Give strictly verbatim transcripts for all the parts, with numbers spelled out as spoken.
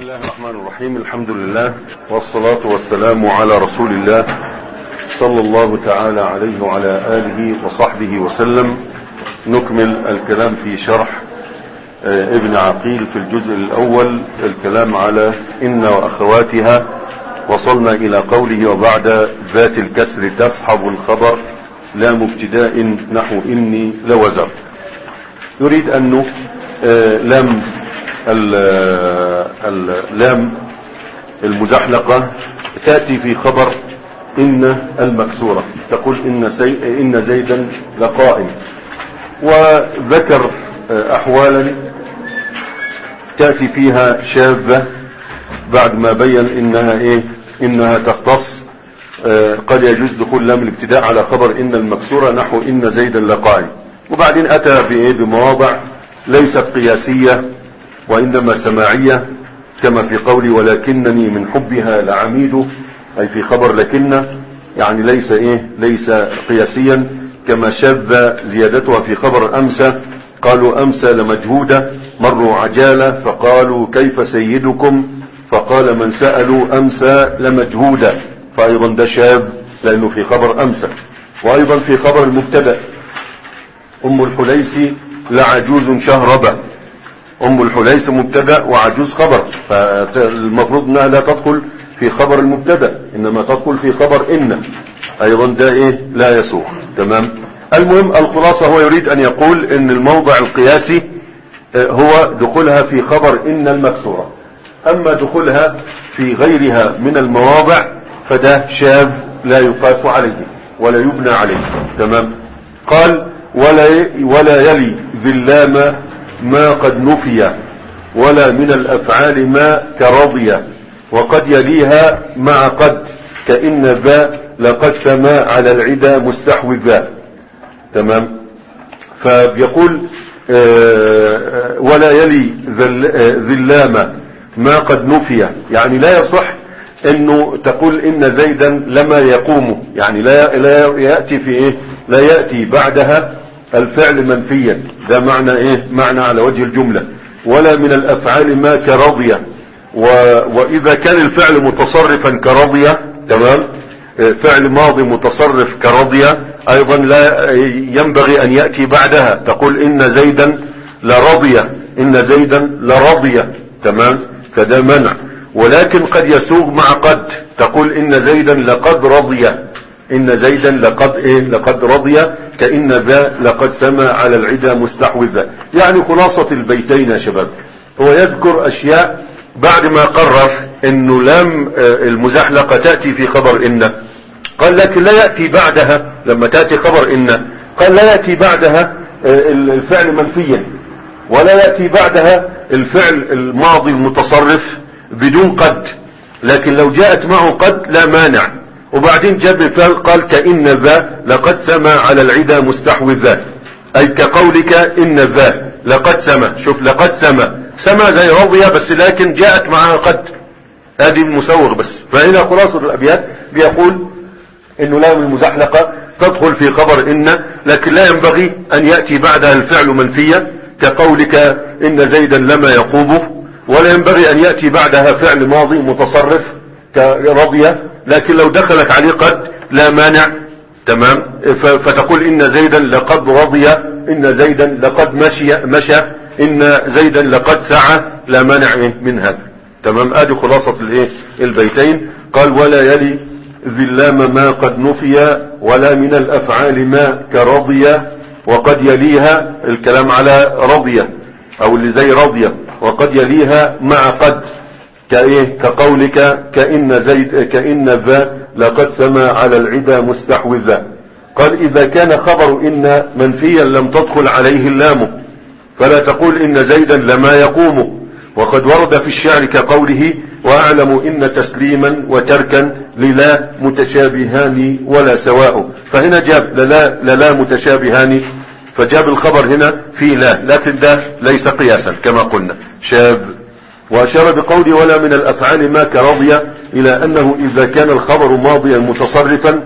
الله الرحمن الرحيم. الحمد لله والصلاة والسلام على رسول الله صلى الله تعالى عليه وعلى آله وصحبه وسلم. نكمل الكلام في شرح ابن عقيل في الجزء الأول، الكلام على إن وأخواتها. وصلنا إلى قوله: وبعد ذات الكسر تصحب الخبر لا مبتداء نحو إني لوزر. يريد أنه لام اللام المزحلقة تأتي في خبر إن المكسورة، تقول إن, سي... إن زيدا لقائم. وذكر أحوالا تأتي فيها شاذة بعد ما بين إنها إيه إنها تختص. قد يجوز دخول لام الابتداء على خبر إن المكسورة نحو إن زيدا لقائم. وبعدين أتى بإيه بمواضع ليست قياسية وإنما سماعية، كما في قولي: ولكنني من حبها لعميد، أي في خبر لكن، يعني ليس إيه ليس قياسيا. كما شذ زيادتها في خبر أمسى، قالوا أمسى لمجهودة، مروا عجالة فقالوا كيف سيدكم، فقال من سألوا أمسى لمجهودة، فأيضا ده شاذ لأنه في خبر أمسى. وأيضا في خبر المبتدأ: أم الحليس لعجوز شهربة. أم الحليس مبتدأ وعجوز خبر، فالمفروض أنها لا تدخل في خبر المبتدأ، إنما تدخل في خبر إن، أيضا ده إيه لا يسوق. تمام. المهم الخلاصة، هو يريد أن يقول إن الموضع القياسي هو دخولها في خبر إن المكسورة، أما دخولها في غيرها من المواضع فده شاذ لا يقاس عليه ولا يبنى عليه. تمام. قال: ولا ولا يلي ذي اللام ما قد نفي، ولا من الأفعال ما كرضي، وقد يليها مع قد كإن ذا لقد سما على العدا مستحوذا. تمام. فيقول ولا يلي ذي اللام ما قد نفي، يعني لا يصح انه تقول ان زيدا لما يقوم، يعني لا لا ياتي في ايه لا ياتي بعدها الفعل منفيا. ده معنى ايه معنى على وجه الجملة. ولا من الافعال ما كرضي، واذا كان الفعل متصرفا كرضي، تمام، فعل ماضي متصرف كرضي، ايضا لا ينبغي ان ياتي بعدها تقول ان زيدا لرضي، ان زيدا لرضي. تمام. فده منع. ولكن قد يسوغ مع قد، تقول ان زيدا لقد رضي، ان زيدا لقد ايه لقد رضي كأن ذا لقد سما على العدا مستحوذا. يعني خلاصة البيتين يا شباب، هو يذكر اشياء بعد ما قرر انه لام المزحلقة تأتي في خبر ان، قال لكن لا يأتي بعدها لما تأتي خبر ان، قال لا يأتي بعدها الفعل منفيا، ولا يأتي بعدها الفعل الماضي المتصرف بدون قد، لكن لو جاءت معه قد لا مانع. وبعدين جاب مثال قال كإن ذا لقد سما على العدا مستحوذا، أي كقولك إن ذا لقد سما. شوف لقد سما، سما زي رضي بس لكن جاءت معها قد، هذه المسوغ بس. فهنا خلاصة الأبيات بيقول إنه لام المزحلقة تدخل في خبر إن، لكن لا ينبغي أن يأتي بعدها الفعل منفيا كقولك إن زيدا لما يقوم، ولا ينبغي أن يأتي بعدها فعل ماضي متصرف كرضي، لكن لو دخلت عليه قد لا مانع. تمام. فتقول إن زيدا لقد رضي، إن زيدا لقد مشي مشى، إن زيدا لقد سعى، لا مانع من هذا. تمام. ادي خلاصة الايه البيتين. قال ولا يلي ذي اللام ما قد نفي، ولا من الأفعال ما كرضي، وقد يليها الكلام على رضي او اللي زي رضي، وقد يليها مع قد كايه كقولك كإن زيد كإن ذا لقد سما على العدا مستحوذا. قال إذا كان خبر إن منفيا لم تدخل عليه اللام، فلا تقول إن زيدا لما يقوم. وقد ورد في الشعر كقوله وأعلم إن تسليما وتركا للا متشابهان ولا سواء. فهنا جاب للا, للا متشابهان، فجاب الخبر هنا في لا، لكن ده ليس قياسا كما قلنا، شاذ. وأشار بقوله ولا من الأفعال ما كرضي إلى أنه إذا كان الخبر ماضيا متصرفا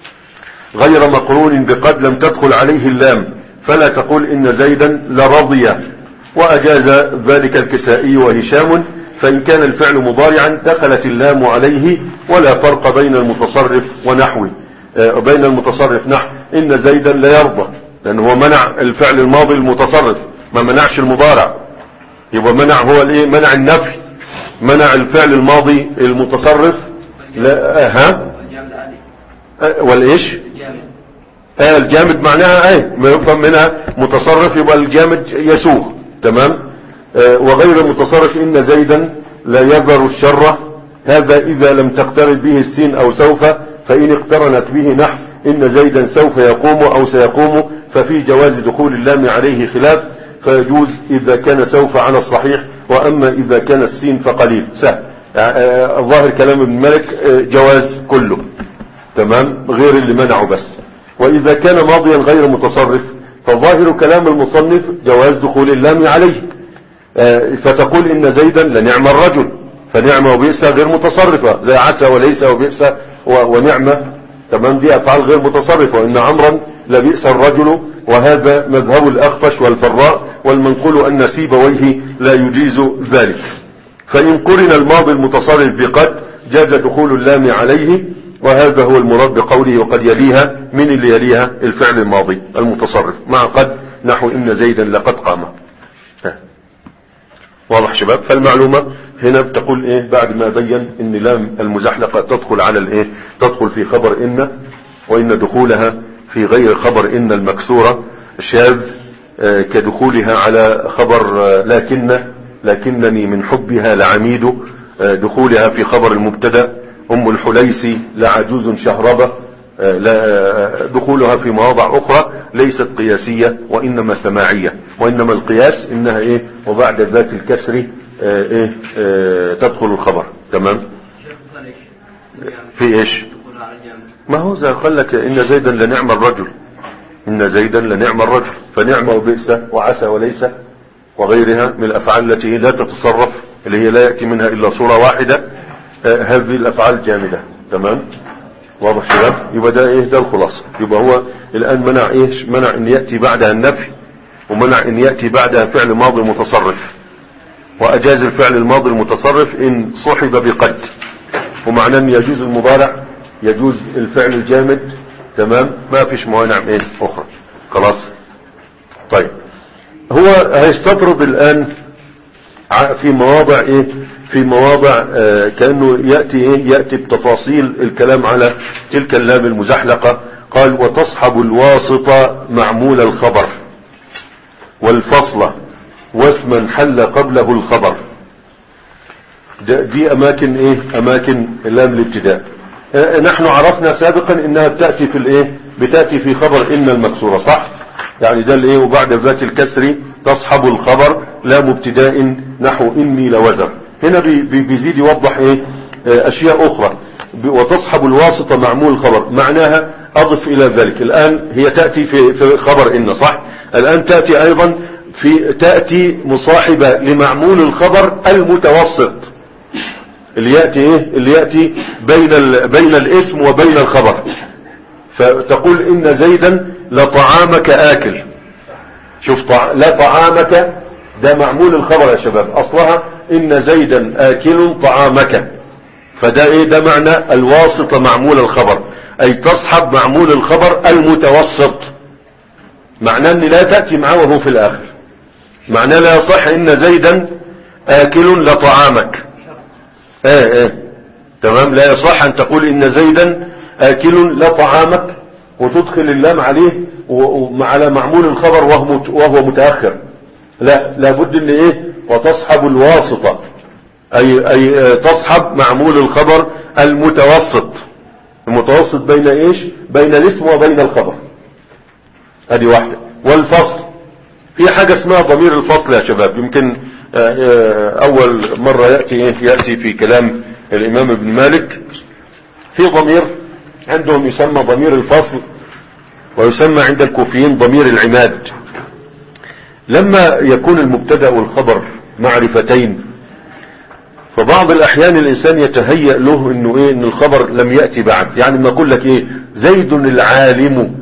غير مقرون بقد لم تدخل عليه اللام، فلا تقول إن زيدا لرضي. وأجاز ذلك الكسائي وهشام فإن كان الفعل مضارعا دخلت اللام عليه ولا فرق بين المتصرف ونحوه، بين المتصرف نحو إن زيدا لا يرضى، لأن هو منع الفعل الماضي المتصرف ما منعش المضارع، يبقى منع هو الايه؟ منع النفي، منع الفعل الماضي المتصرف. لا ها والايش آه الجامد معناها ايه ما يفهم منها متصرف، يبقى الجامد يسوغ تمام. آه وغير المتصرف إن زيدا لا يذر الشر، هذا إذا لم تقترن به السين أو سوف، فإن اقترنت به نحو إن زيدا سوف يقوم أو سيقوم ففي جواز دخول اللام عليه خلاف، فيجوز إذا كان سوف على الصحيح، وأما إذا كان السين فقليل سهل. آه الظاهر كلام ابن مالك آه جواز كله تمام، غير اللي منعه بس. وإذا كان ماضيا غير متصرف فظاهر كلام المصنف جواز دخول اللام عليه، آه فتقول إن زيدا لنعم الرجل، فنعمة وبئس غير متصرفة، زي عسى وليس وبئس ونعمة تمام، دي أفعال غير متصرفة. وإن عمرا لبئس الرجل، وهذا مذهب الأخفش والفراء، والمنقول أن سيبويه لا يجيز ذلك. فإن قرن الماضي المتصرف بقد جاز دخول اللام عليه، وهذا هو المراد بقوله وقد يليها، من اللي يليها الفعل الماضي المتصرف مع قد، نحو إن زيدا لقد قام. واضح شباب؟ فالمعلومة هنا بتقول ايه بعد ما بين ان لام المزحلقة تدخل على الايه، تدخل في خبر ان، وان دخولها في غير خبر ان المكسورة شاذ آه كدخولها على خبر آه لكن لكنني من حبها لعميد، آه دخولها في خبر المبتدا ام الحليس لعجوز شهربة، آه لا دخولها في مواضع اخرى ليست قياسية وانما سماعية، وانما القياس انها ايه وبعد ذات الكسر آه ايه آه تدخل الخبر تمام. في ايش ما هو زي قال لك ان زيدا لنعم الرجل، ان زيدا لنعم الرجل، فنعم وبئس وعسى وليس وغيرها من الافعال التي لا تتصرف، اللي هي لا يأتي منها الا صورة واحدة، آه هذه الافعال جامدة تمام. واضح شباب؟ يبقى ده ايه ده الخلاصة. يبقى هو الان منع ايش؟ منع ان يأتي بعدها النفي، ومنع ان يأتي بعدها فعل ماضي متصرف، واجاز الفعل الماضي المتصرف ان صحب بقد، ومعناه ان يجوز المضارع، يجوز الفعل الجامد تمام، ما فيش موانع ايه اخرى خلاص. طيب هو هيستطرد الان في مواضع ايه، في مواضع آه كأنه يأتي ايه يأتي بتفاصيل الكلام على تلك اللام المزحلقة. قال وتصحب الواسطة معمول الخبر والفصل واسما حل قبله الخبر، دي اماكن ايه اماكن لام الابتداء. اه نحن عرفنا سابقا انها بتأتي في الايه بتأتي في خبر ان المكسورة صح، يعني ده الايه وبعد ذات الكسر تصحب الخبر لام ابتداء نحو اني لوزر. هنا بي بيزيد يوضح ايه اه اشياء اخرى. وتصحب الواسطة معمول الخبر معناها اضف الى ذلك، الان هي تأتي في, في خبر ان صح، الان تأتي ايضا في تأتي مصاحبة لمعمول الخبر المتوسط، اللي يأتي ايه اللي يأتي بين ال... بين الاسم وبين الخبر، فتقول ان زيدا لطعامك آكل. شوف طع... لا طعامك ده معمول الخبر يا شباب، اصلها ان زيدا آكل طعامك، فده ايه ده معنى الواسطة معمول الخبر، اي تصحب معمول الخبر المتوسط، معناه ان لا تأتي معه وهو في الاخر، معناه لا يصح ان زيدا آكل لطعامك ايه ايه تمام، لا يصح ان تقول ان زيدا آكل لطعامك وتدخل اللام عليه وعلى معمول الخبر وهو وهو متأخر، لا لابد ان ايه وتصحب الواسطة، اي اي تصحب معمول الخبر المتوسط، المتوسط بين ايش بين الاسم وبين الخبر، ادي واحدة. والفصل في حاجة اسمها ضمير الفصل يا شباب، يمكن اول مرة يأتي ايه يأتي في كلام الامام ابن مالك، في ضمير عندهم يسمى ضمير الفصل، ويسمى عند الكوفيين ضمير العماد. لما يكون المبتدأ والخبر معرفتين، فبعض الاحيان الانسان يتهيأ له انه ايه ان الخبر لم يأتي بعد، يعني ما اقول لك ايه زيد العالم،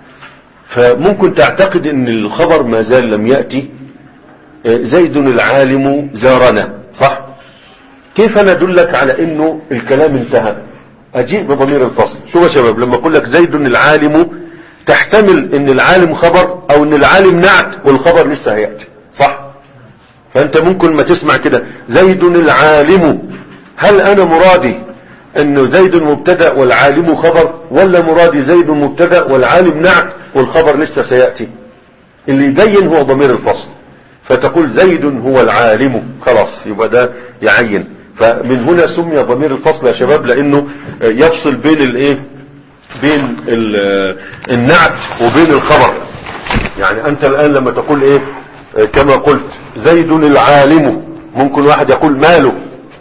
فممكن تعتقد ان الخبر ما زال لم يأتي، زيد العالم زارنا صح، كيف انا ادلك على انه الكلام انتهى؟ اجيب بضمير الفصل. شوف يا شباب، لما اقول لك زيد العالم، تحتمل ان العالم خبر او ان العالم نعت والخبر لسه هيأتي، صح؟ فانت ممكن ما تسمع كده زيد العالم، هل انا مرادي انه زيد مبتدا والعالم خبر، ولا مرادي زيد مبتدا والعالم نعت والخبر لسه سيأتي؟ اللي يبين هو ضمير الفصل. فتقول زيد هو العالم، خلاص يبقى ده يعين. فمن هنا سمي ضمير الفصل يا شباب، لانه يفصل بين الايه، بين النعت وبين الخبر. يعني انت الان لما تقول ايه كما قلت زيد العالم، ممكن واحد يقول ماله،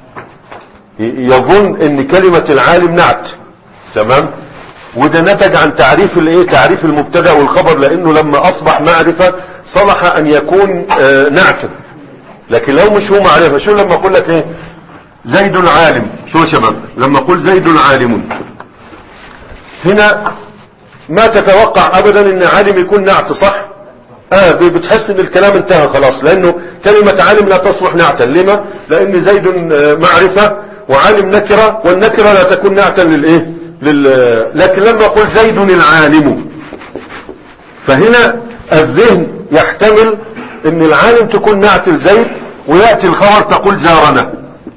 يظن ان كلمة العالم نعت، تمام؟ وده نتج عن تعريف الايه، تعريف المبتدا والخبر، لانه لما اصبح معرفة صلح ان يكون نعتا. لكن لو مش هو معرفة، شو لما اقول لك ايه زيد العالم، شو يا شباب لما اقول زيد العالم، هنا ما تتوقع ابدا ان عالم يكون نعت، صح؟ اه بتحس ان الكلام انتهى خلاص، لانه كلمة عالم لا تصلح نعتا. لما؟ لان زيد معرفة وعالم نكرة، والنكرة لا تكون نعتا للايه، لل... لكن لما اقول زيد العالم، فهنا الذهن يحتمل ان العالم تكون نعت لزيد، ويأتي الخبر تقول زارنا،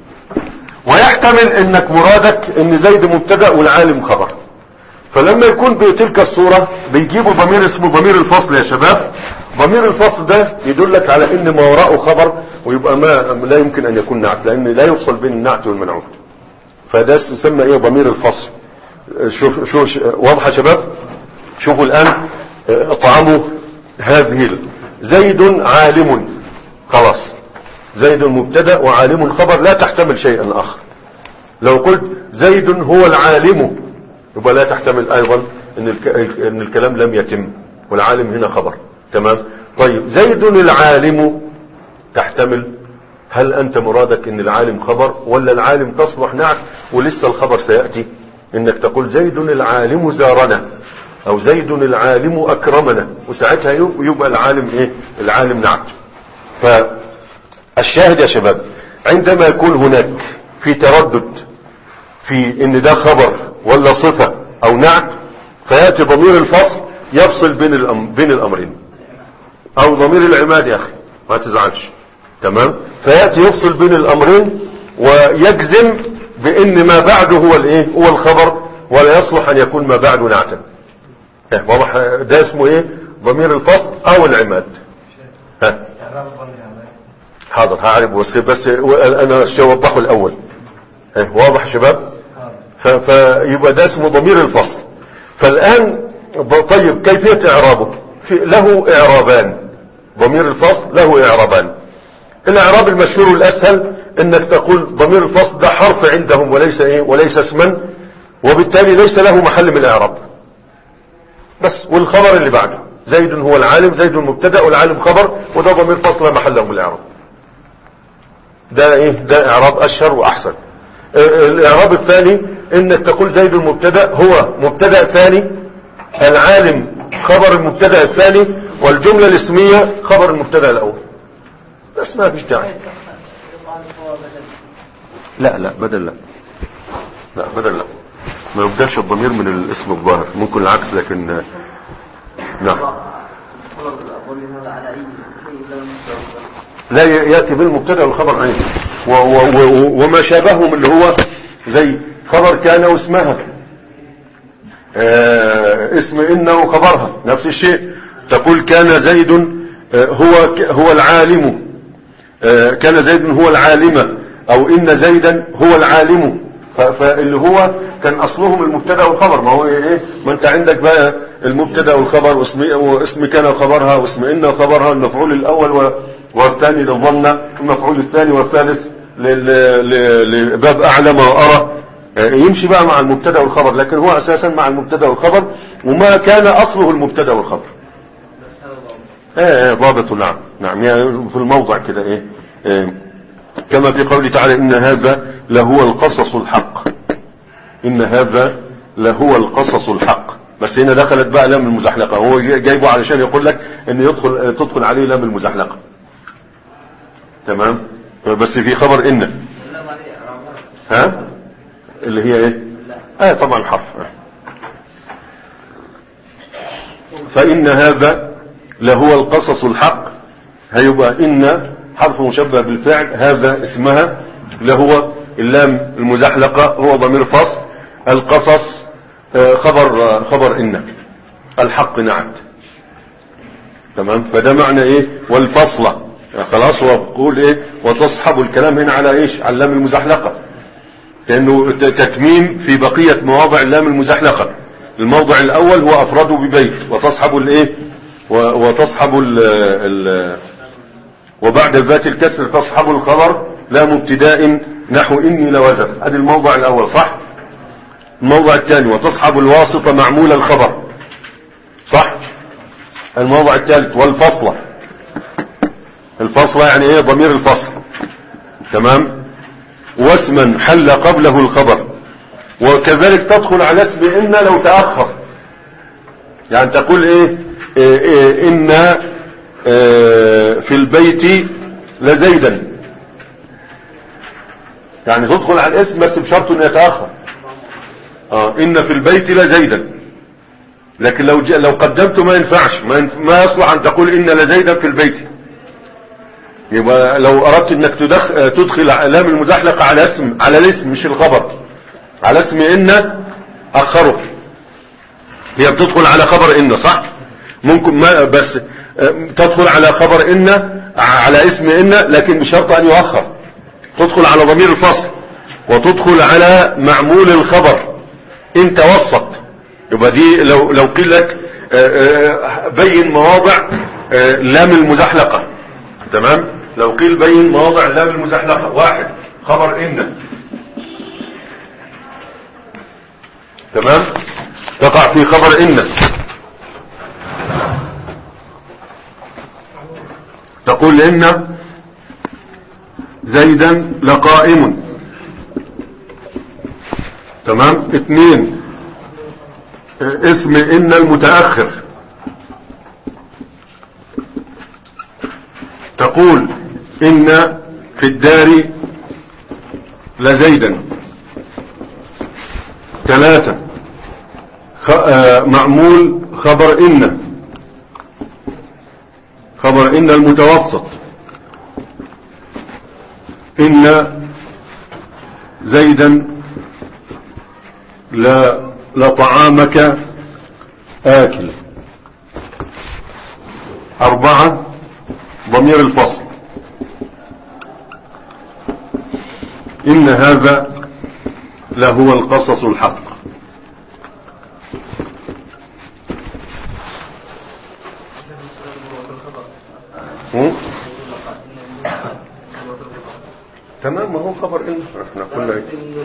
ويحتمل انك مرادك ان زيد مبتدا والعالم خبر. فلما يكون بتلك الصورة بيجيبوا ضمير اسمه ضمير الفصل يا شباب. ضمير الفصل ده يدلك على ان ما وراءه خبر، ويبقى ما لا يمكن ان يكون نعت، لان لا يفصل بين النعت والمنعوت. فده يسمى ايه ضمير الفصل. شوف شوف واضحه يا شباب. شوفوا الان اطعموا هذه زيد عالم، خلاص زيد مبتدا وعالم خبر، لا تحتمل شيئا اخر. لو قلت زيد هو العالم، يبقى لا تحتمل ايضا ان ان الكلام لم يتم، والعالم هنا خبر، تمام؟ طيب زيد العالم تحتمل، هل انت مرادك ان العالم خبر، ولا العالم تصلح نعت ولسه الخبر سيأتي؟ انك تقول زيد العالم زارنا، او زيد العالم اكرمنا، وساعتها يبقى العالم ايه، العالم نعت. فالشاهد يا شباب، عندما يكون هناك في تردد في ان ده خبر ولا صفة او نعت، فيأتي ضمير الفصل يفصل بين الأم بين الامرين، او ضمير العماد يا اخي ما تزعلش، تمام؟ فيأتي يفصل بين الامرين ويجزم بان ما بعده هو الايه، هو الخبر، ولا يصلح ان يكون ما بعده نعتا. واضح؟ ده اسمه ايه، ضمير الفصل او العماد. ها حاضر هعرف، بس بس انا اوضحه الاول. واضح يا شباب؟ فيبقى ده اسمه ضمير الفصل. فالان طيب كيفية اعرابه؟ في له اعرابان. ضمير الفصل له اعرابان. الاعراب المشهور الاسهل انك تقول ضمير الفصل ده حرف عندهم وليس ايه، وليس اسما، وبالتالي ليس له محل من الاعراب بس. والخبر اللي بعده زيد هو العالم، زيد المبتدا والعالم خبر، وده ضمير فصل لا محل له من الاعراب. ده ايه، ده اعراب اشهر واحسن. الاعراب الثاني انك تقول زيد المبتدا هو مبتدا ثاني، العالم خبر المبتدا الثاني، والجمله الاسميه خبر المبتدا الاول. بس ما فيش داعي. لا لا بدل لا لا بدل لا ما يبدلش الضمير من الاسم الظاهر، ممكن العكس، لكن نعم لا يأتي بالمبتدا والخبر عينه، وما شابههم اللي هو زي خبر كان واسمها، آه اسم إن وخبرها نفس الشيء. تقول كان زيد هو هو العالم، آه كان زيد هو العالمة، او ان زيدا هو العالم. فاللي هو كان اصلهم المبتدا والخبر. ما هو ايه، ما انت عندك بقى المبتدا والخبر، واسم واسم كان وخبرها، واسم ان وخبرها، المفعول الاول والثاني للظن، المفعول الثاني والثالث لباب اعلم وارى، يمشي بقى مع المبتدا والخبر، لكن هو اساسا مع المبتدا والخبر، وما كان اصله المبتدا والخبر. ايه ضابط. نعم نعم يعني في الموضع كده ايه, إيه كما في قوله تعالى ان هذا لهو القصص الحق، ان هذا لهو القصص الحق. بس هنا دخلت بقى لام المزحلقة، هو جايبه علشان يقول لك ان يدخل تدخل عليه لام المزحلقة، تمام؟ بس في خبر ان ها اللي هي ايه اه طبعا حرف. فإن هذا لهو القصص الحق، هيبقى إن حرف مشبه بالفعل، هذا اسمها لهو اللام المزحلقة هو ضمير فصل، القصص خبر خبر إن، الحق نعت. تمام. فده معنى ايه والفصلة يعني خلاص. هو بيقول ايه وتصحب الكلام هنا على ايش على اللام المزحلقة، لانه تتميم في بقية مواضع اللام المزحلقة. الموضع الاول هو افرده ببيت وتصحب الايه وتصحب ال ال وبعد ذات الكسر تصحب الخبر لا مبتداء نحو اني لوزن. هذا الموضع الاول صح. الموضع الثاني وتصحب الواسطة معمول الخبر صح. الموضع الثالث والفصلة، الفصلة يعني ايه ضمير الفصل. تمام. واسما حل قبله الخبر، وكذلك تدخل على اسم ان لو تأخر، يعني تقول ايه, إيه, إيه ان إيه في البيت لزيدا، يعني تدخل على الاسم بس بشرط انه يتأخر. اه ان في البيت لزيدا، لكن لو لو قدمته ما ينفعش، ما, ينف... ما يصلح ان تقول ان لزيدا في البيت. يبقى لو اردت انك تدخل, تدخل لام المزحلقة على اسم على الاسم مش الخبر، على اسم ان اخره. هي بتدخل على خبر ان صح. ممكن ما بس تدخل على خبر ان على اسم ان لكن بشرط ان يؤخر. تدخل على ضمير الفصل وتدخل على معمول الخبر ان توسط. يبقى دي لو لو قيل لك بين مواضع لام المزحلقة. تمام. لو قيل بين مواضع لام المزحلقة، واحد خبر ان. تمام. تقع في خبر ان تقول ان زيدا لقائم. تمام. اثنين اسم ان المتأخر، تقول ان في الدار لزيدا. ثلاثة معمول خبر ان، خبر ان المتوسط، ان زيدا لا لطعامك آكل. أربعة ضمير الفصل، إن هذا لهو القصص الحق. تمام. ما هو خبر إن احنا قلنا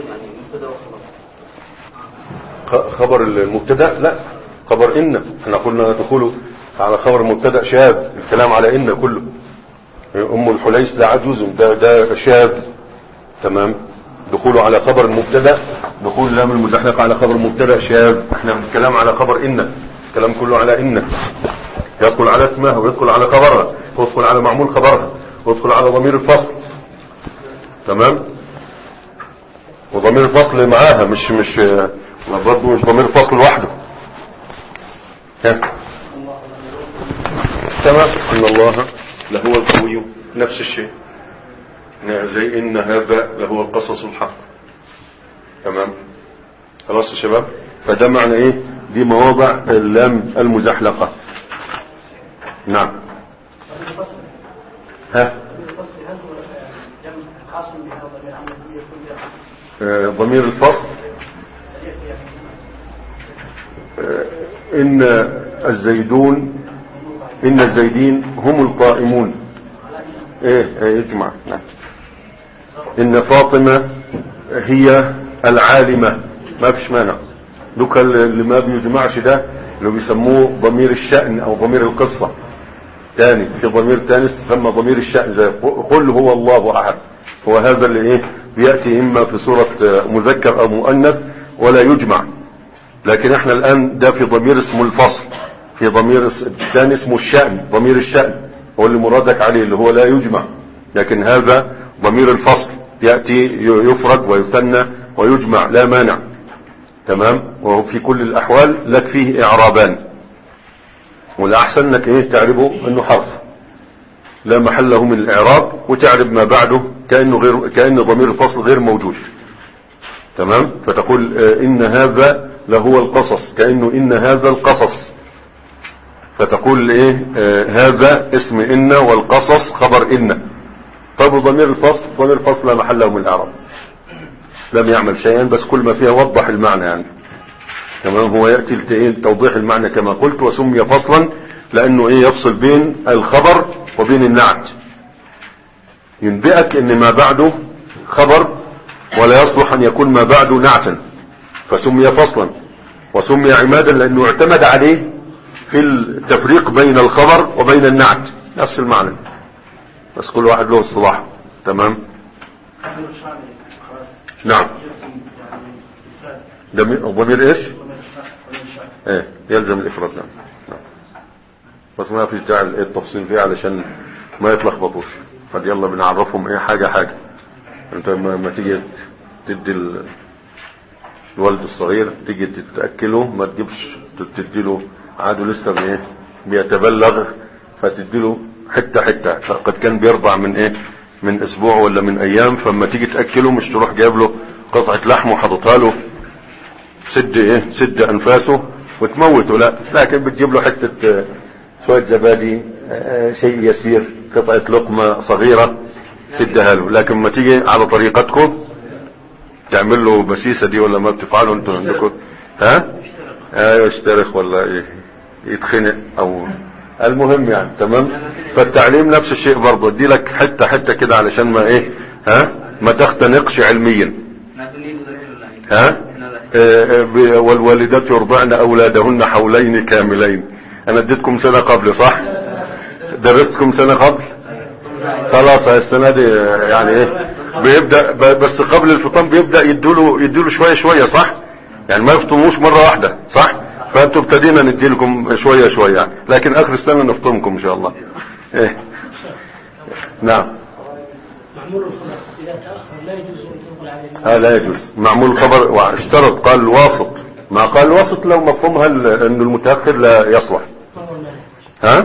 خبر المبتدا، لا خبر ان احنا قلنا دخوله على خبر المبتدا شاذ، الكلام على ان كله. ام الحليس ده عجوز، ده ده شاذ. تمام. دخوله على خبر المبتدا، دخول لام المزحلقة على خبر المبتدا شاذ. احنا بنتكلم على خبر ان، الكلام كله على ان. يدخل على اسمها ويدخل على خبرها ويدخل على معمول خبرها ويدخل على ضمير الفصل. تمام. وضمير الفصل معاها مش مش برضه مش ضمير الفصل لوحده. تمام. ان الله لهو القوي، نفس الشيء زي ان هذا لهو القصص الحق. تمام. خلاص يا شباب. فده معنى ايه دي مواضع اللام المزحلقة. نعم. ها ضمير الفصل ان الزيدون، ان الزيدين هم القائمون. ايه يجمع. نعم. ان فاطمة هي العالمة، ما فيش مانع. دوك اللي ما بيجمعش ده اللي بيسموه ضمير الشأن او ضمير القصة. تاني في ضمير تاني يسمى ضمير الشأن، زي قل هو الله احد. هو هذا اللي ايه بيأتي اما في صورة مذكر او مؤنث ولا يجمع. لكن احنا الان ده في ضمير اسمه الفصل، في ضمير الثاني اسمه الشأن، ضمير الشأن هو اللي مرادك عليه اللي هو لا يجمع. لكن هذا ضمير الفصل يأتي يفرد ويثنى ويجمع لا مانع. تمام. وهو في كل الأحوال لك فيه إعرابان، والأحسن انك ايه تعربه انه حرف لا محل له من الإعراب، وتعرب ما بعده كأنه غير كأن ضمير الفصل غير موجود. تمام. فتقول إن هذا لهو القصص، كأنه إن هذا القصص. فتقول ايه هذا اسم إن والقصص خبر إن. طب ضمير الفصل، ضمير الفصل لا محل له من الإعراب، لم يعمل شيئا، بس كل ما فيها وضح المعنى يعني. تمام. هو يأتي توضيح المعنى كما قلت، وسمي فصلا لأنه ايه يفصل بين الخبر وبين النعت، ينبئك ان ما بعده خبر ولا يصلح ان يكون ما بعده نعتا، فسمي فصلا. وسمي عمادا لانه اعتمد عليه في التفريق بين الخبر وبين النعت، نفس المعنى، بس كل واحد له اصطلاح. تمام. نعم. ضمير ايش؟ ايه يلزم الافراد. نعم. نعم. بس ما فيش داعي التفصيل فيه علشان ما يتلخبطوش. قد يلا بنعرفهم ايه حاجة حاجة. انت ما تيجي تدي الولد الصغير تيجي تتأكله، ما تجيبش تديله عاده لسه بايه بيتبلغ، فتديله حتة حتة. قد كان بيرضع من ايه من اسبوع ولا من ايام، فما تيجي تأكله مش تروح جايب له قطعة لحم وحطتها له سد ايه سد انفاسه وتموته، لا، لكن بتجيب له حتة شوية زبادي، شيء يسير، قطعة لقمة صغيرة تديها له. لكن ما تيجي على طريقتكم تعمل له بسيسة دي، ولا ما بتفعلوا انتوا عندكم؟ ها ايوه يشترخ ولا يتخنق او المهم يعني. تمام. فالتعليم نفس الشيء برضه، ادي لك حتة حتة كده علشان ما ايه ها ما تختنقش علميا. ها اه والوالدات يرضعن اولادهن حولين كاملين. انا اديتكم سنة قبل صح؟ درستكم سنة قبل؟ خلاص السنة دي يعني ايه بيبدأ، بس قبل الفطام بيبدأ يدوله يدوله شوية شوية صح؟ يعني ما يفطموش مرة واحدة صح؟ فانتوا ابتدينا ندي لكم شوية شوية، لكن اخر السنة نفطمكم ان شاء الله. ايه نعم. معمول الخبر اذا تأخر لا يجوز ان تنقل عليه. اه لا يجوز. معمول الخبر واشترط قال الواسط، ما قال الواسط لو مفهومها انه المتأخر لا يصلح. ها؟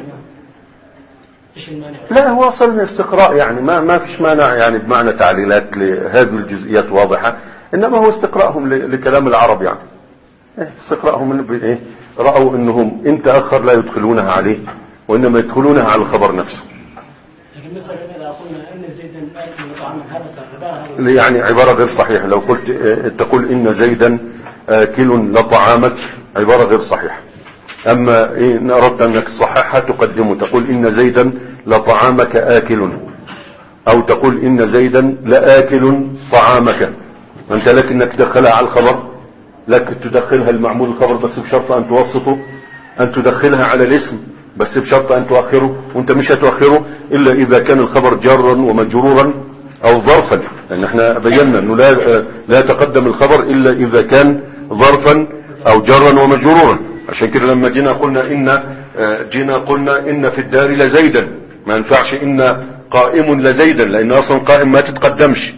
لا هو اصلا استقراء يعني، ما ما فيش مانع يعني بمعنى تعليلات لهذه الجزئيات واضحة، انما هو استقراءهم لكلام العرب يعني. استقراءهم بايه رأوا انهم ان تأخر لا يدخلونها عليه، وانما يدخلونها على الخبر نفسه. لكن مثلا اذا قلنا ان زيدا اكل طعاما هذا يعني عبارة غير صحيحة. لو قلت تقول ان زيدا آكل لطعامك، عبارة غير صحيحة. اما ان اردت انك تصححها تقدمه، تقول ان زيدا لطعامك آكل، او تقول ان زيدا لآكل طعامك. انت لك انك تدخلها على الخبر، لك تدخلها المعمول الخبر بس بشرط ان توسطه، ان تدخلها على الاسم بس بشرط ان تؤخره، وانت مش هتؤخره الا اذا كان الخبر جرا ومجرورا او ظرفا، لان احنا بينا انه لا لا يتقدم الخبر الا اذا كان ظرفا او جرا ومجرورا. عشان كده لما جينا قلنا ان جينا قلنا ان في الدار لزيدا، ما ينفعش ان قائم لزيدا، لان اصلا قائم ما تتقدمش.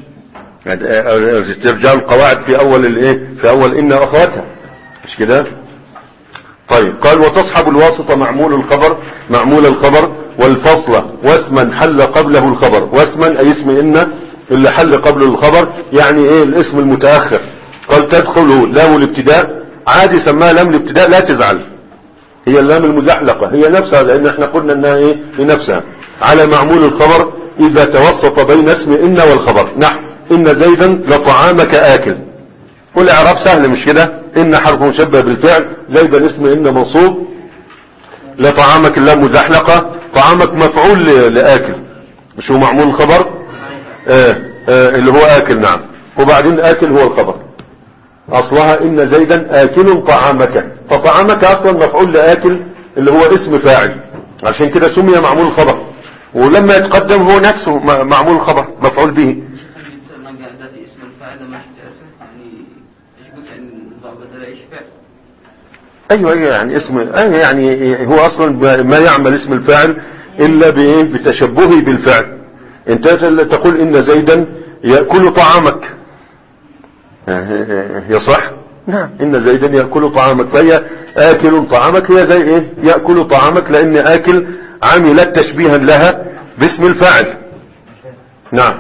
ترجع القواعد في اول الايه في اول ان اخواتها، مش كده؟ طيب قال وتصحب الواسطة معمول الخبر معمول الخبر والفصل واسما حل قبله الخبر. واسما اي اسم ان اللي حل قبله الخبر، يعني ايه الاسم المتأخر. قال تدخل لام الابتداء، عادي سماها لام الابتداء لا تزعل، هي اللام المزحلقة هي نفسها، لان احنا قلنا انها ايه لنفسها على معمول الخبر اذا توسط بين اسم ان والخبر. نحو ان زيدا لطعامك آكل، والاعراب سهل مش كده؟ ان حرف مشبه بالفعل، زيدا اسم ان منصوب، لطعامك اللام مزحلقة، طعامك مفعول لآكل، مش هو معمول الخبر؟ آه آه اللي هو آكل. نعم. وبعدين آكل هو الخبر، اصلها ان زيدا آكل طعامك، فطعامك اصلا مفعول لآكل اللي هو اسم فاعل، عشان كده سمي معمول الخبر، ولما يتقدم هو نفسه معمول الخبر مفعول به. ايوه ايوه يعني اسم ايوه يعني هو اصلا ما يعمل اسم الفاعل الا بايه بتشبهه بالفعل. انت تقول ان زيدا يأكل طعامك، يصح؟ نعم، إن زيدا يأكل طعامك، فهي آكل طعامك هي زي إيه؟ يأكل طعامك، لأن آكل عملت تشبيها لها باسم الفاعل. نعم.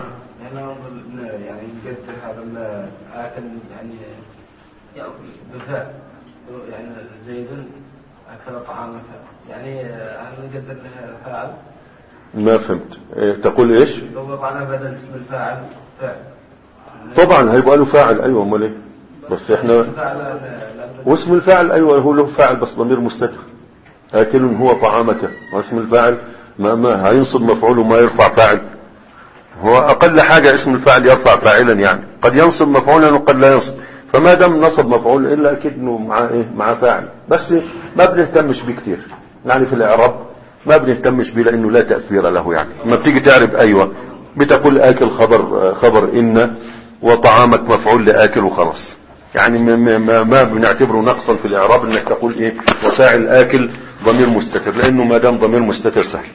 يعني هذا آكل يعني يأكل بالفعل، يعني زيد أكل طعامك، يعني هل نقدر لها فاعل؟ ما فهمت. إيه تقول ايش؟ لو وضعنا بدل اسم الفاعل فاعل طبعا هيبقى له فاعل. ايوه امال ايه؟ بس احنا واسم الفاعل ايوه هو له فاعل بس ضمير مستتر. آكل هو طعامك، واسم الفاعل ما ما هينصب مفعول وما يرفع فاعل. هو اقل حاجة اسم الفاعل يرفع فاعلا، يعني قد ينصب مفعولا وقد لا ينصب، فما دام نصب مفعول الا اكيد انه مع ايه مع فاعل، بس ما بنهتمش بيه كتير يعني في الاعراب، ما بنهتمش بيه لانه لا تأثير له. يعني لما بتيجي تعرف ايوه بتقول آكل خبر خبر ان وطعامك مفعول لآكل وخلاص، يعني ما, ما, ما بنعتبره نقصا في الاعراب انك تقول ايه وفاعل آكل ضمير مستتر، لانه ما دام ضمير مستتر سهل.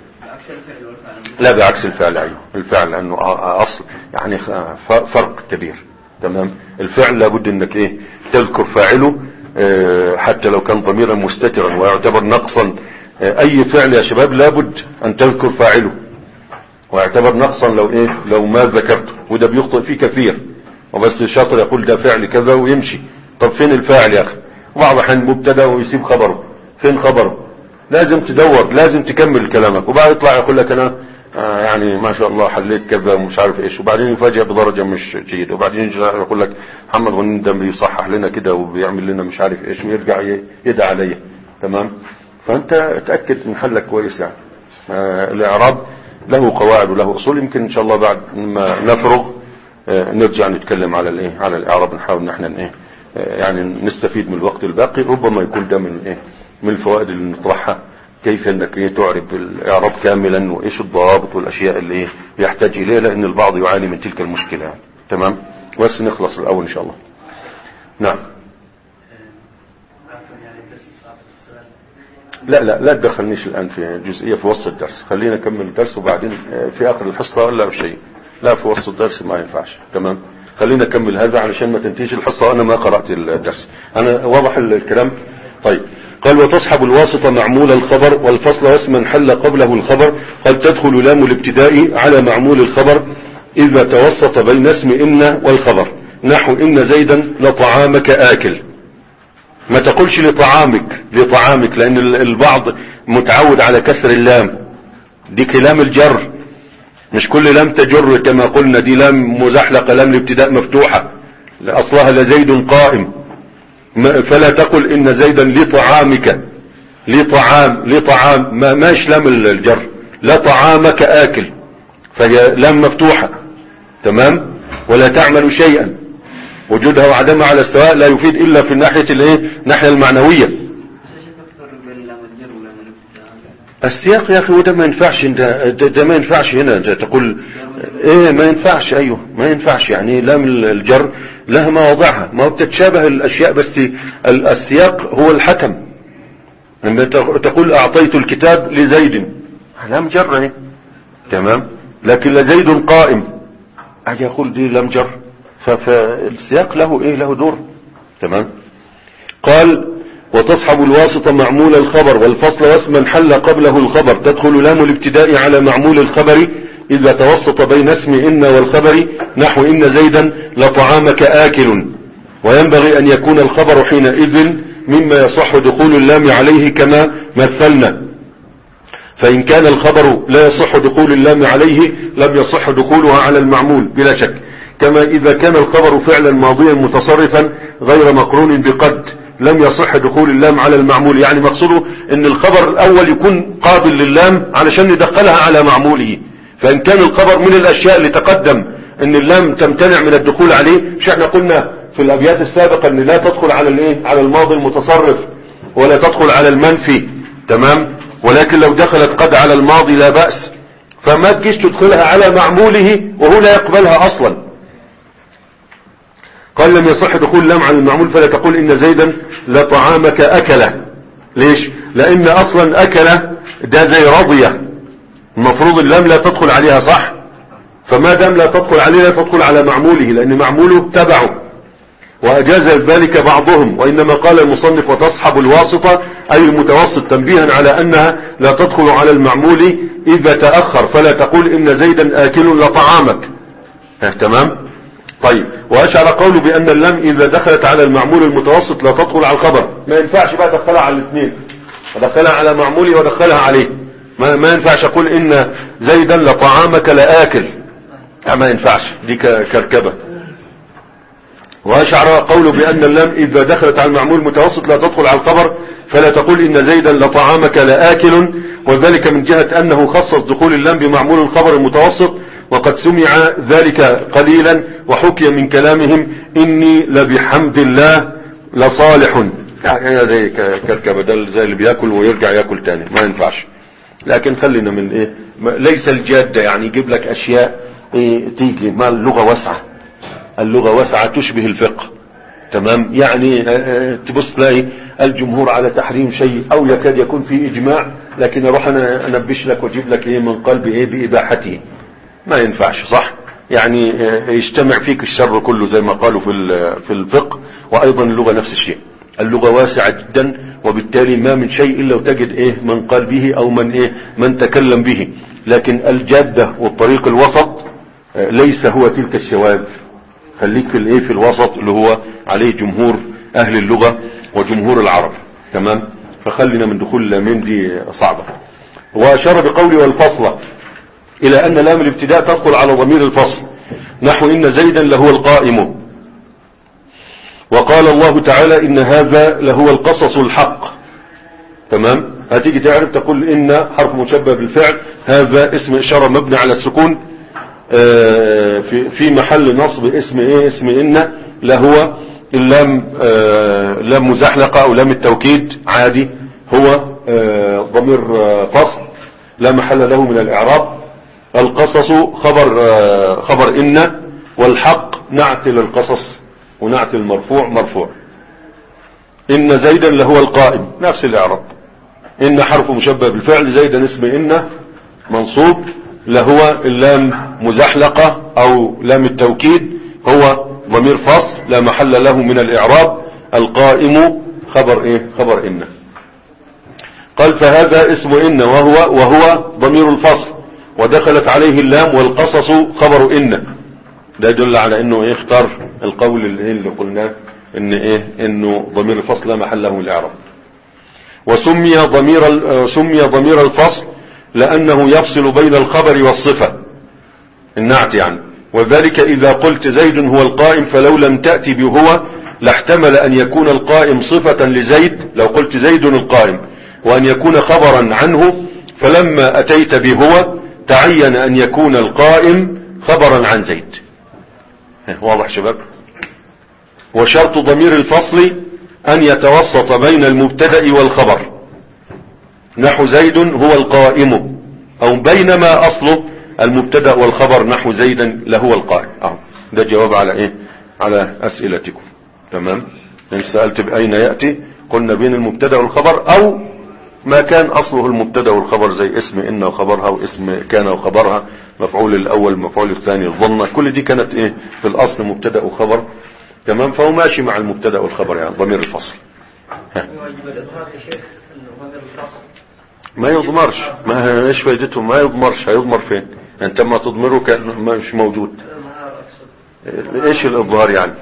لا بعكس الفعل. ايوه الفعل لانه اصل يعني فرق كبير. تمام. الفعل لابد انك ايه تذكر فاعله اه حتى لو كان ضميرا مستترا ويعتبر نقصا. اه اي فعل يا شباب لابد ان تذكر فاعله، ويعتبر نقصا لو ايه لو ما ذكرته، وده بيخطئ فيه كثير، وبس الشاطر يقول ده فعل كذا ويمشي. طب فين الفاعل يا اخي؟ بعض الاحيان مبتدا ويسيب خبره. فين خبره؟ لازم تدور، لازم تكمل كلامك، وبعد يطلع يقول لك انا آه يعني ما شاء الله حليت كذا ومش عارف ايش، وبعدين يفاجئ بدرجة مش جيدة، وبعدين يقول لك محمد غنين ده بيصحح لنا كده وبيعمل لنا مش عارف ايش، ويرجع يدعى عليا. تمام. فانت تأكد من حلك كويس. يعني آه الاعراب له قواعد وله اصول، يمكن ان شاء الله بعد ما نفرغ آه نرجع نتكلم على الايه على الاعراب، نحاول نحن ايه آه يعني نستفيد من الوقت الباقي، ربما يكون ده من ايه من الفوائد اللي نطرحها، كيف انك ايه تعرف الاعراب كاملا، وايش الضوابط والاشياء اللي ايه يحتاج اليها، لان البعض يعاني من تلك المشكلة. يعني. تمام. بس نخلص الاول ان شاء الله. نعم. لا لا لا تدخلنيش الان في جزئية في وسط الدرس، خلينا نكمل الدرس وبعدين في اخر الحصة ولا شيء. لا في وسط الدرس ما ينفعش. تمام. خلينا نكمل هذا علشان ما تنتهيش الحصة وانا ما قرأت الدرس. انا واضح الكلام. طيب. قال وتصحب الواسطة معمول الخبر والفصل واسما حل قبله الخبر. قال تدخل لام الابتداء على معمول الخبر إذا توسط بين اسم إن والخبر، نحو إن زيدا لطعامك آكل. ما تقولش لطعامك لطعامك، لأن البعض متعود على كسر اللام، دي كلام الجر، مش كل لام تجر كما قلنا، دي لام مزحلقة، لام الابتداء مفتوحة أصلها لزيد قائم، فلا تقل إن زيدا لطعامك لطعام لطعام ما ماش لام الجر، لطعامك آكل، فهي لام مفتوحة. تمام. ولا تعمل شيئا، وجودها وعدمها على السواء لا يفيد إلا في الناحية الايه الناحية المعنوية. السياق يا أخي وده ما ينفعش، ده, ده ما ينفعش هنا انت تقول ايه ما ينفعش. ايوه ما ينفعش، يعني لام الجر لها مواضعها، ما هو بتتشابه الاشياء، بس السياق هو الحكم. لما تقول اعطيت الكتاب لزيد لام جر اهي. تمام. لكن لزيد قائم اجي اقول دي لام جر، فالسياق له ايه له دور. تمام. قال وتصحب الواسطة معمول الخبر والفصل واسما حل قبله الخبر، تدخل لام الابتداء على معمول الخبر إذا توسط بين اسم إن والخبر، نحو إن زيدا لطعامك آكل. وينبغي أن يكون الخبر حينئذ مما يصح دخول اللام عليه كما مثلنا، فإن كان الخبر لا يصح دخول اللام عليه لم يصح دخولها على المعمول بلا شك، كما إذا كان الخبر فعلا ماضيا متصرفا غير مقرون بقد لم يصح دخول اللام على المعمول. يعني مقصوده ان الخبر الاول يكون قابل للام علشان ندخلها على معموله، فان كان الخبر من الاشياء اللي تقدم ان اللام تمتنع من الدخول عليه، مش احنا قلنا في الابيات السابقة ان لا تدخل على الايه على الماضي المتصرف ولا تدخل على المنفي. تمام. ولكن لو دخلت قد على الماضي لا بأس، فما تجيش تدخلها على معموله وهو لا يقبلها اصلا. قال لم يصح دخول اللام على المعمول فلا تقول إن زيدا لطعامك أكله. ليش؟ لأن أصلا أكله ده زي رضية، المفروض اللام لا تدخل عليها صح، فما دام لا تدخل عليه لا تدخل على معموله، لأن معموله تبعه، وأجاز ذلك بعضهم. وإنما قال المصنف وتصحب الواسطة أي المتوسط، تنبيها على أنها لا تدخل على المعمول إذا تأخر، فلا تقول إن زيدا آكل لطعامك. تمام. طيب، وأشعر قوله بأن اللام إذا دخلت على المعمول المتوسط لا تدخل على الخبر. ما ينفعش بقى دخلها على الاثنين، ودخلها على معموله ودخلها عليه. ما, ما ينفعش أقول إن زيدا لطعامك لآكل، ما ينفعش، دي كركبة. وأشعر قوله بأن اللام إذا دخلت على المعمول المتوسط لا تدخل على الخبر، فلا تقول إن زيدا لطعامك لآكل، وذلك من جهة أنه خصص دخول اللام بمعمول الخبر المتوسط، وقد سمع ذلك قليلا، وحكي من كلامهم إني لبحمد الله لصالح. يعني زي كركبة، ده زي اللي بيأكل ويرجع يأكل تاني، ما ينفعش. لكن خلينا من إيه، ليس الجادة يعني يجيب لك أشياء إيه تيجي، ما اللغة واسعة، اللغة واسعة تشبه الفقه. تمام. يعني تبص تلاقي الجمهور على تحريم شيء او يكاد يكون فيه اجماع، لكن اروح انا انبش لك واجيب لك ايه من قلب ايه باباحته، ما ينفعش. صح. يعني يجتمع فيك الشر كله زي ما قالوا في في الفقه. وايضا اللغة نفس الشيء، اللغة واسعة جدا، وبالتالي ما من شيء الا وتجد ايه من قال به او من ايه من تكلم به. لكن الجادة والطريق الوسط ليس هو تلك الشواذ. خليك في الايه في الوسط اللي هو عليه جمهور اهل اللغة وجمهور العرب. تمام. فخلينا من دخول اللامين دي صعبة. واشار بقولي والفصل الى ان لام الابتداء تدخل على ضمير الفصل، نحو ان زيدا لهو القائم. وقال الله تعالى ان هذا لهو القصص الحق. تمام. هتيجي تعرف تقول ان حرف مشبه بالفعل، هذا اسم اشارة مبني على السكون في في محل نصب اسم ايه اسم ان، لهو اللام لام مزحلقة او لام التوكيد عادي، هو ضمير فصل لا محل له من الاعراب. القصص خبر خبر ان، والحق نعت للقصص ونعت المرفوع مرفوع. ان زيدا لهو القائم نفس الاعراب. ان حرف مشبه بالفعل، زيدا اسم ان منصوب، لهو اللام مزحلقة او لام التوكيد، هو ضمير فصل لا محل له من الاعراب. القائم خبر ايه خبر ان. قال فهذا اسم ان وهو وهو ضمير الفصل، ودخلت عليه اللام، والقصص خبر ان. ده يدل على انه ايه اختار القول اللي, اللي قلناه ان ايه انه ضمير الفصل لا محل له من الاعراب. وسمي ضمير سمي ضمير الفصل لانه يفصل بين الخبر والصفة النعت يعني. وذلك اذا قلت زيد هو القائم فلو لم تأتي بهو لاحتمل ان يكون القائم صفة لزيد، لو قلت زيد القائم، وان يكون خبرا عنه، فلما اتيت بهو تعين ان يكون القائم خبرا عن زيد. واضح شباب؟ وشرط ضمير الفصل ان يتوسط بين المبتدأ والخبر، نحو زيد هو القائم، او بينما اصله المبتدأ والخبر، نحو زيدا لهو القائم. اه ده جواب على ايه على اسئلتكم. تمام. ان سألت باين يأتي، قلنا بين المبتدأ والخبر، او ما كان اصله المبتدأ والخبر، زي اسم ان وخبرها، واسم كان وخبرها، مفعول الاول مفعول الثاني الظن، كل دي كانت ايه في الاصل مبتدأ وخبر. تمام. فهو ماشي مع المبتدأ والخبر يعني ضمير الفصل. ها. ما يضمرش، ما ايش فايدته؟ ما يضمرش، هيضمر فين؟ انت ما تضمره كان مش موجود. ايش الاظهار يعني؟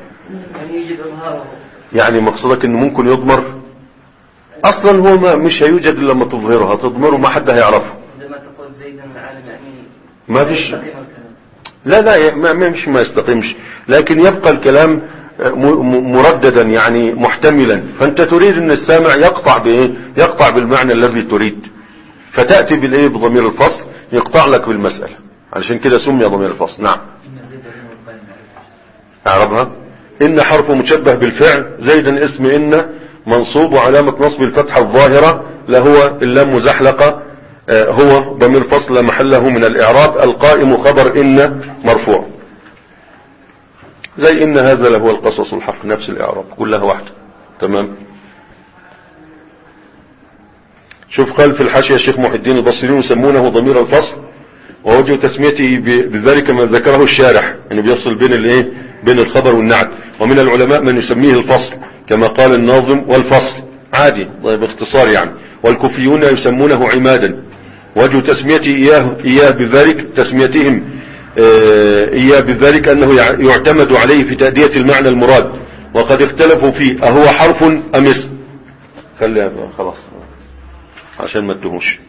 يعني مقصدك انه ممكن يضمر؟ اصلا هو ما مش هيوجد الا لما تظهره، هتضمره ما حد هيعرفه. عندما تقول زيدا العالم يعني ما فيش، لا لا ما مش ما يستقيمش، لكن يبقى الكلام مرددا يعني محتملا. فانت تريد ان السامع يقطع بايه؟ يقطع بالمعنى الذي تريد، فتأتي بالايه بضمير الفصل يقطع لك بالمسألة. علشان كده سمي ضمير الفصل. نعم. اعربها. ان حرف مشبه بالفعل، زيدا اسم ان منصوب، وعلامة نصب الفتحة الظاهرة، لهو اللام مزحلقة، هو ضمير فصل لا محل له من الاعراب. القائم خبر ان مرفوع، زي ان هذا لهو القصص الحق، نفس الاعراب كلها واحدة. تمام. شوف قال في الحاشية الشيخ محي الدين البصري يسمونه ضمير الفصل ووجه تسميته بذلك ما ذكره الشارح انه بيفصل بين الايه بين الخبر والنعت. ومن العلماء من يسميه الفصل كما قال الناظم والفصل عادي باختصار يعني، والكوفيون يسمونه عمادا. وجه تسميته إياه, إياه بذلك تسميتهم إياه بذلك أنه يعتمد عليه في تأدية المعنى المراد، وقد اختلفوا فيه أهو حرف أم اسم. خليها خلاص عشان ما تتهوش.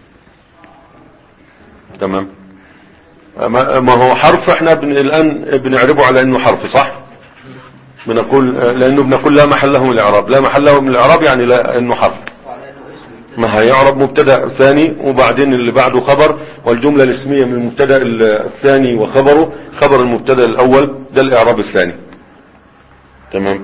تمام. ما هو حرف احنا بن الآن بنعربه على انه حرف صح، بنقول لانه بنقول لا محل له من الاعراب. لا محل له من الاعراب يعني لا انه حرف، ما هيعرب مبتدا ثاني وبعدين اللي بعده خبر، والجملة الاسمية من المبتدا الثاني وخبره خبر المبتدا الاول، ده الاعراب الثاني. تمام.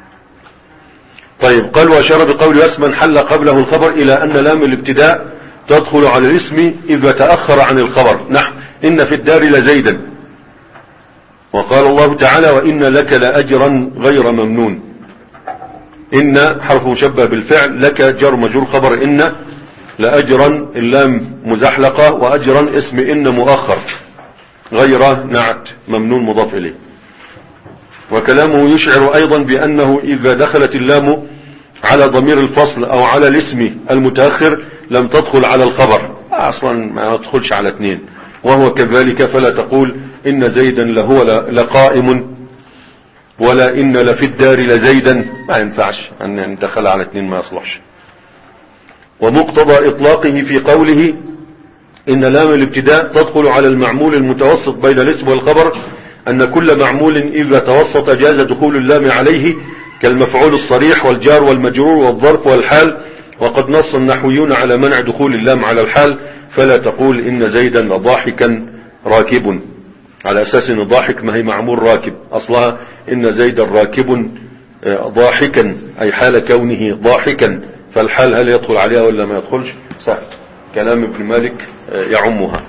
طيب قال واشار بقول اسما حل قبله الخبر الى ان لام الابتداء تدخل على الاسم اذا تأخر عن الخبر. نحو إن في الدار لزيدا، وقال الله تعالى وإن لك لأجرا غير ممنون. إن حرف مشبه بالفعل، لك جر مجرور خبر إن، لأجرا اللام مزحلقة، وأجرا اسم إن مؤخر، غير نعت ممنون مضاف إليه. وكلامه يشعر أيضا بأنه إذا دخلت اللام على ضمير الفصل أو على الاسم المتأخر لم تدخل على الخبر، أصلا ما تدخلش على اثنين، وهو كذلك. فلا تقول إن زيدا لهو لقائم، ولا إن لفي الدار لزيدا، ما ينفعش أن دخل على اثنين، ما يصلحش. ومقتضى إطلاقه في قوله إن لام الابتداء تدخل على المعمول المتوسط بين الاسم والخبر أن كل معمول إذا توسط جاز دخول اللام عليه، كالمفعول الصريح والجار والمجرور والظرف والحال. وقد نص النحويون على منع دخول اللام على الحال، فلا تقول إن زيدا ضاحكا راكب، على أساس إن ضاحك ما هي معمول راكب، أصلها إن زيدا راكب ضاحكا أي حال كونه ضاحكا، فالحال هل يدخل عليها ولا ما يدخلش؟ سهل، كلام ابن مالك يعمها.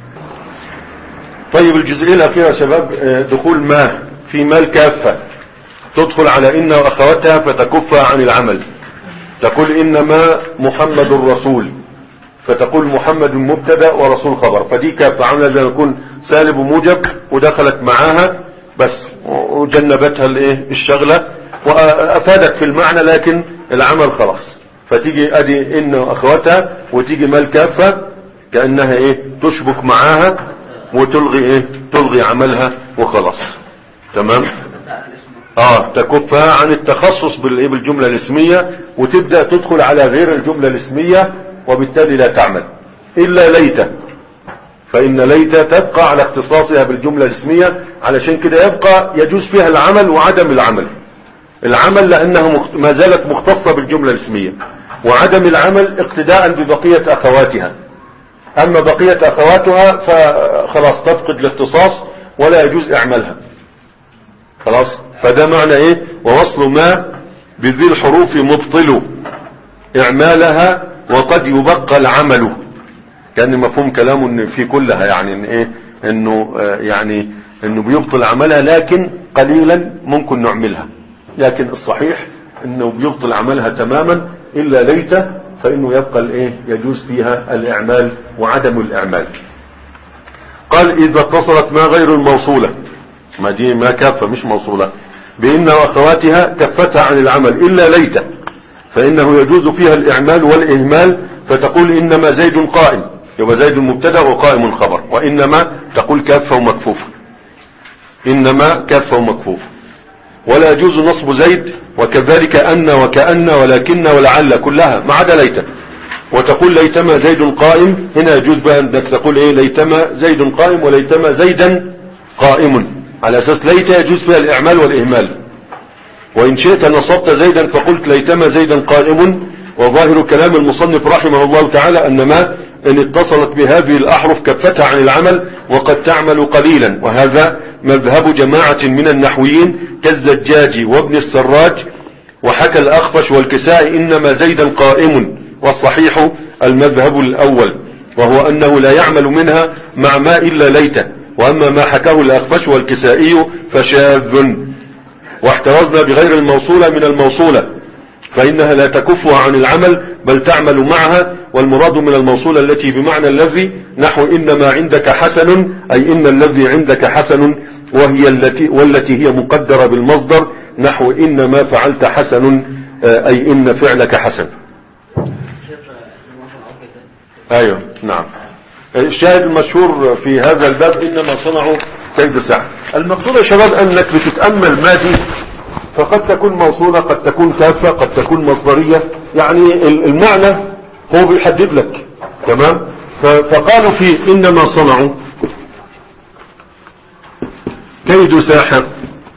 طيب الجزئية الأخيرة يا شباب، دخول ما في مال كافة تدخل على إن وأخواتها فتكفها عن العمل. تقول إنما محمد الرسول، فتقول محمد مبتدا ورسول خبر، فدي كافة عامله زي ما يكون سالب وموجب ودخلت معاها بس وجنبتها الايه الشغله وافادت في المعنى لكن العمل خلاص. فتيجي ادي ان واخواتها وتيجي مال كافة كانها ايه تشبك معاها وتلغي ايه تلغي عملها وخلاص. تمام. اه تكفها عن التخصص بالايه بالجمله الاسميه وتبدا تدخل على غير الجمله الاسميه، وبالتالي لا تعمل الا ليت، فان ليت تبقى على اختصاصها بالجمله الاسميه، علشان كده يبقى يجوز فيها العمل وعدم العمل. العمل لانها ما زالت مختصه بالجمله الاسميه، وعدم العمل اقتداء ببقيه اخواتها. اما بقيه اخواتها فخلاص تفقد الاختصاص ولا يجوز اعمالها خلاص. فده معنى ايه ووصل ما بذي الحروف مبطل اعمالها وقد يبقى العمل. كان مفهوم كلامه ان في كلها يعني ان ايه انه آه يعني انه بيبطل عملها لكن قليلا ممكن نعملها، لكن الصحيح انه بيبطل عملها تماما الا ليت، فانه يبقى الايه يجوز فيها الاعمال وعدم الاعمال. قال اذا اتصلت ما غير الموصولة، ما دي ما كافة مش موصولة، بإن وأخواتها كفتها عن العمل إلا ليت، فإنه يجوز فيها الإعمال والإهمال. فتقول إنما زيد قائم، يبقى زيد مبتدا وقائم خبر، وإنما تقول كافة ومكفوفة، إنما كافة ومكفوفة. ولا يجوز نصب زيد، وكذلك أن وكأن ولكن ولعل كلها ما عدا ليت. وتقول ليتما زيد قائم، هنا يجوز بقى أنك تقول إيه ليتما زيد قائم وليتما زيدا قائم، على أساس ليت يجوز فيها الإعمال والإهمال. وإن شئت نصبت زيدا فقلت ليتما زيدا قائم. وظاهر كلام المصنف رحمه الله تعالى أن ما إن اتصلت بهذه الأحرف كفتها عن العمل وقد تعمل قليلا، وهذا مذهب جماعة من النحويين كالزجاج وابن السراج. وحكى الأخفش والكسائي إنما زيدا قائم، والصحيح المذهب الأول وهو أنه لا يعمل منها مع ما إلا ليته. وأما ما حكاه الأخفش والكسائي فشاذ. واحترزنا بغير الموصولة من الموصولة، فإنها لا تكفها عن العمل بل تعمل معها. والمراد من الموصولة التي بمعنى الذي نحو إنما عندك حسن، أي إن الذي عندك حسن، وهي التي والتي هي مقدرة بالمصدر نحو إنما فعلت حسن، أي إن فعلك حسن. أيوه نعم. الشاهد المشهور في هذا الباب إنما صنعوا كيد ساحر. المقصود يا شباب أنك بتتأمل ما دي، فقد تكون موصولة، قد تكون كافة، قد تكون مصدرية، يعني المعنى هو بيحدد لك. تمام. فقالوا في إنما صنعوا كيد ساحر،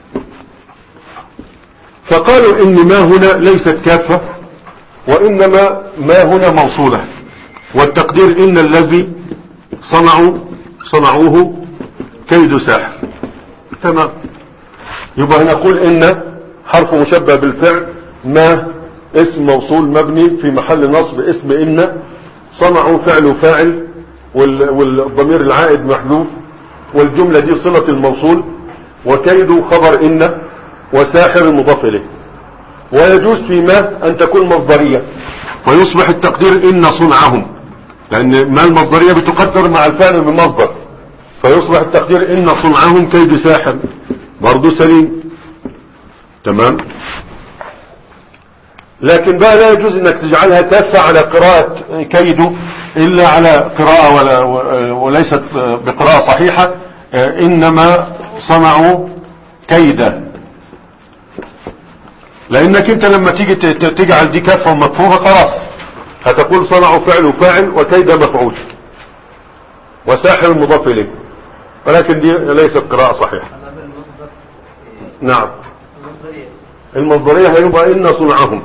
فقالوا إن ما هنا ليست كافة، وإنما ما هنا موصولة، والتقدير إن الذي صنعوا صنعوه كيد ساحر. تمام. يبقى نقول إن حرف مشبه بالفعل، ما اسم موصول مبني في محل نصب اسم إن، صنعوا فعل فاعل والضمير العائد محذوف، والجملة دي صلة الموصول، وكيد خبر إن، وساحر مضاف إليه. ويجوز في ما أن تكون مصدرية، ويصبح التقدير إن صنعهم، لأن ما المصدرية بتقدر مع الفعل بالمصدر، فيصبح التقدير إن صنعهم كيد ساحر، برضو سليم. تمام. لكن بقى لا يجوز انك تجعلها كافة على قراءة كيد الا على قراءة ولا وليست بقراءة صحيحة، انما صنعوا كيدا، لانك انت لما تيجي تجعل دي كافة ومكفوفة خلاص هتقول صنعوا فعل وفاعل وكيد مفعول وساحر مضاف اليه، ولكن دي ليست قراءة صحيحة. نعم. المصدرية هيبقى إن صنعهم،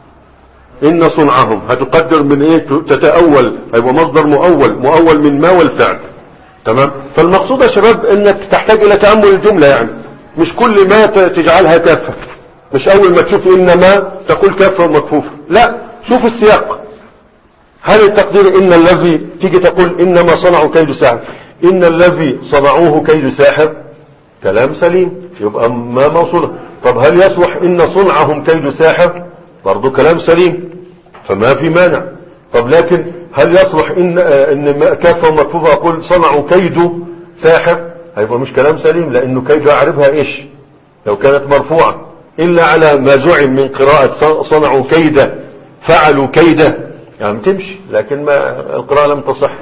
إن صنعهم هتقدر من إيه؟ تتأول، هيبقى مصدر مؤول، مؤول من ما والفعل. تمام. فالمقصود يا شباب إنك تحتاج إلى تأمل الجملة، يعني مش كل ما تجعلها كافة، مش أول ما تشوف إنما تقول كافة ومكفوفة، لا، شوف السياق. هل التقدير إن الذي تيجي تقول إنما صنعوا كيد ساحر، إن الذي صنعوه كيد ساحر، كلام سليم، يبقى ما موصوله. طب هل يصلح إن صنعهم كيد ساحر، برضو كلام سليم، فما في مانع. طب لكن هل يصلح إن إن كافة ومكفوفة أقول صنعوا كيد ساحر، هيبقى مش كلام سليم، لأنه كيد أعرفها إيش لو كانت مرفوعة، إلا على ما زعم من قراءة صنعوا كيدا فعلوا كيدا، يعني تمشي، لكن ما القراءة لم تصح.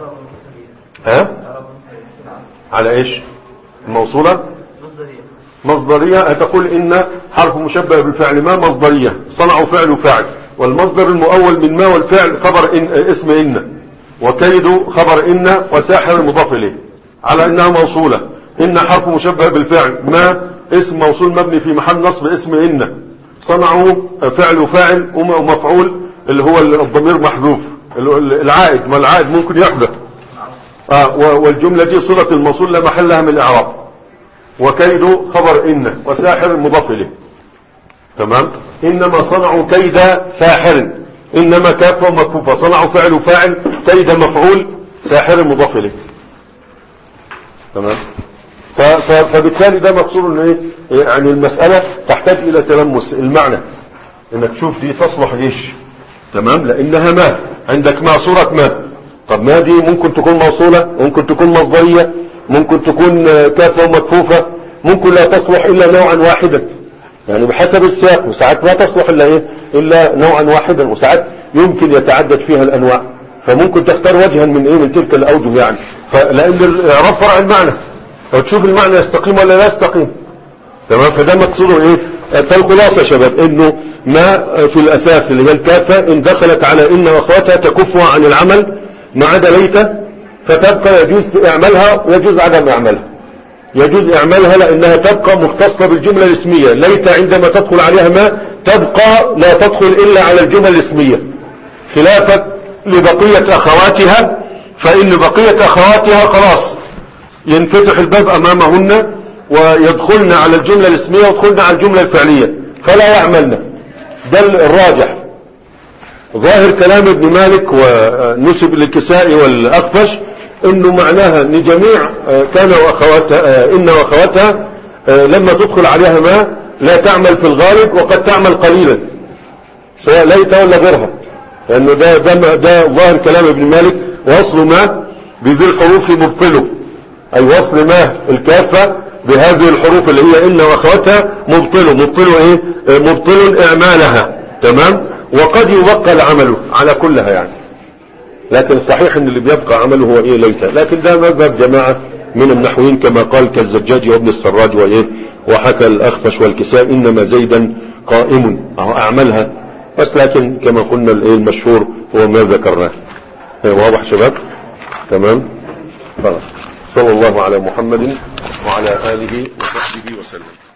ها على إيش؟ الموصولة مصدرية، هتقول إن حرف مشبه بالفعل ما مصدرية، صنعوا فعل وفاعل، والمصدر المؤول من ما والفعل خبر إن اسم إن، وكيد خبر إن، وساحر مضاف إليه، على إنها موصولة. إن حرف مشبه بالفعل، ما اسم موصول مبني في محل نصب اسم إن، صنعوا فعل وفاعل ومفعول اللي هو الضمير محذوف العائد، ما العائد ممكن يحدث. آه والجملة دي صلة الموصول لا محل لها من الإعراب، وكيد خبر إن، وساحر مضاف إليه. تمام. إنما صنعوا كيد ساحر، إنما كافة ومكفوفة، صنعوا فعل وفاعل، كيد مفعول، ساحر مضاف إليه. تمام. فبالتالي ده مقصود إن إيه؟ يعني المسألة تحتاج إلى تلمس المعنى، إنك تشوف دي تصلح إيش. تمام. لأنها ما عندك ما صورة ما، طب ما دي ممكن تكون موصولة، ممكن تكون مصدرية، ممكن تكون كافة ومكفوفة، ممكن لا تصلح إلا نوعا واحدا، يعني بحسب السياق، وساعات لا تصلح إلا إيه إلا نوعا واحدا، وساعات يمكن يتعدد فيها الأنواع، فممكن تختار وجها من إيه من تلك الأوجه، يعني فلأن الإعراب فرع المعنى، فتشوف المعنى يستقيم ولا لا يستقيم. تمام. فده مقصوده إيه. فالخلاصة يا شباب إنه ما في الأساس اللي هي الكافة إن دخلت على إن وأخواتها تكفها عن العمل ما عدا ليت، فتبقى يجوز اعمالها ويجوز عدم اعمالها. يجوز اعمالها لانها تبقى مختصة بالجملة الاسمية، ليت عندما تدخل عليها ما تبقى لا تدخل الا على الجملة الاسمية، خلافا لبقية اخواتها، فان بقية اخواتها خلاص ينفتح الباب امامهن ويدخلن على الجملة الاسمية ويدخلن على الجملة الفعلية فلا يعملن. ده الراجح. ظاهر كلام ابن مالك ونسب للكسائي والأخفش انه معناها ان جميع كان واخواتها ان واخواتها لما تدخل عليها ما لا تعمل في الغالب، وقد تعمل قليلا سواء ليت ولا غيرها. لانه ده ده ده ظاهر كلام ابن مالك، وصل ما بذي الحروف مبطله، اي وصل ما الكافة بهذه الحروف اللي هي ان واخواتها مبطله مبطله ايه مبطل اعمالها، تمام. وقد يبقى العمل على كلها يعني، لكن صحيح ان اللي بيبقى عمله هو ايه ليس، لكن ده مذهب جماعة من النحويين كما قال كالزجاج وابن السراج وايه، وحكى الاخفش والكساء انما زيدا قائم اهو اعملها بس، لكن كما قلنا الايه المشهور هو ما ذكرناه. واضح شباب؟ تمام خلاص. صلى الله على محمد وعلى آله وصحبه وسلم.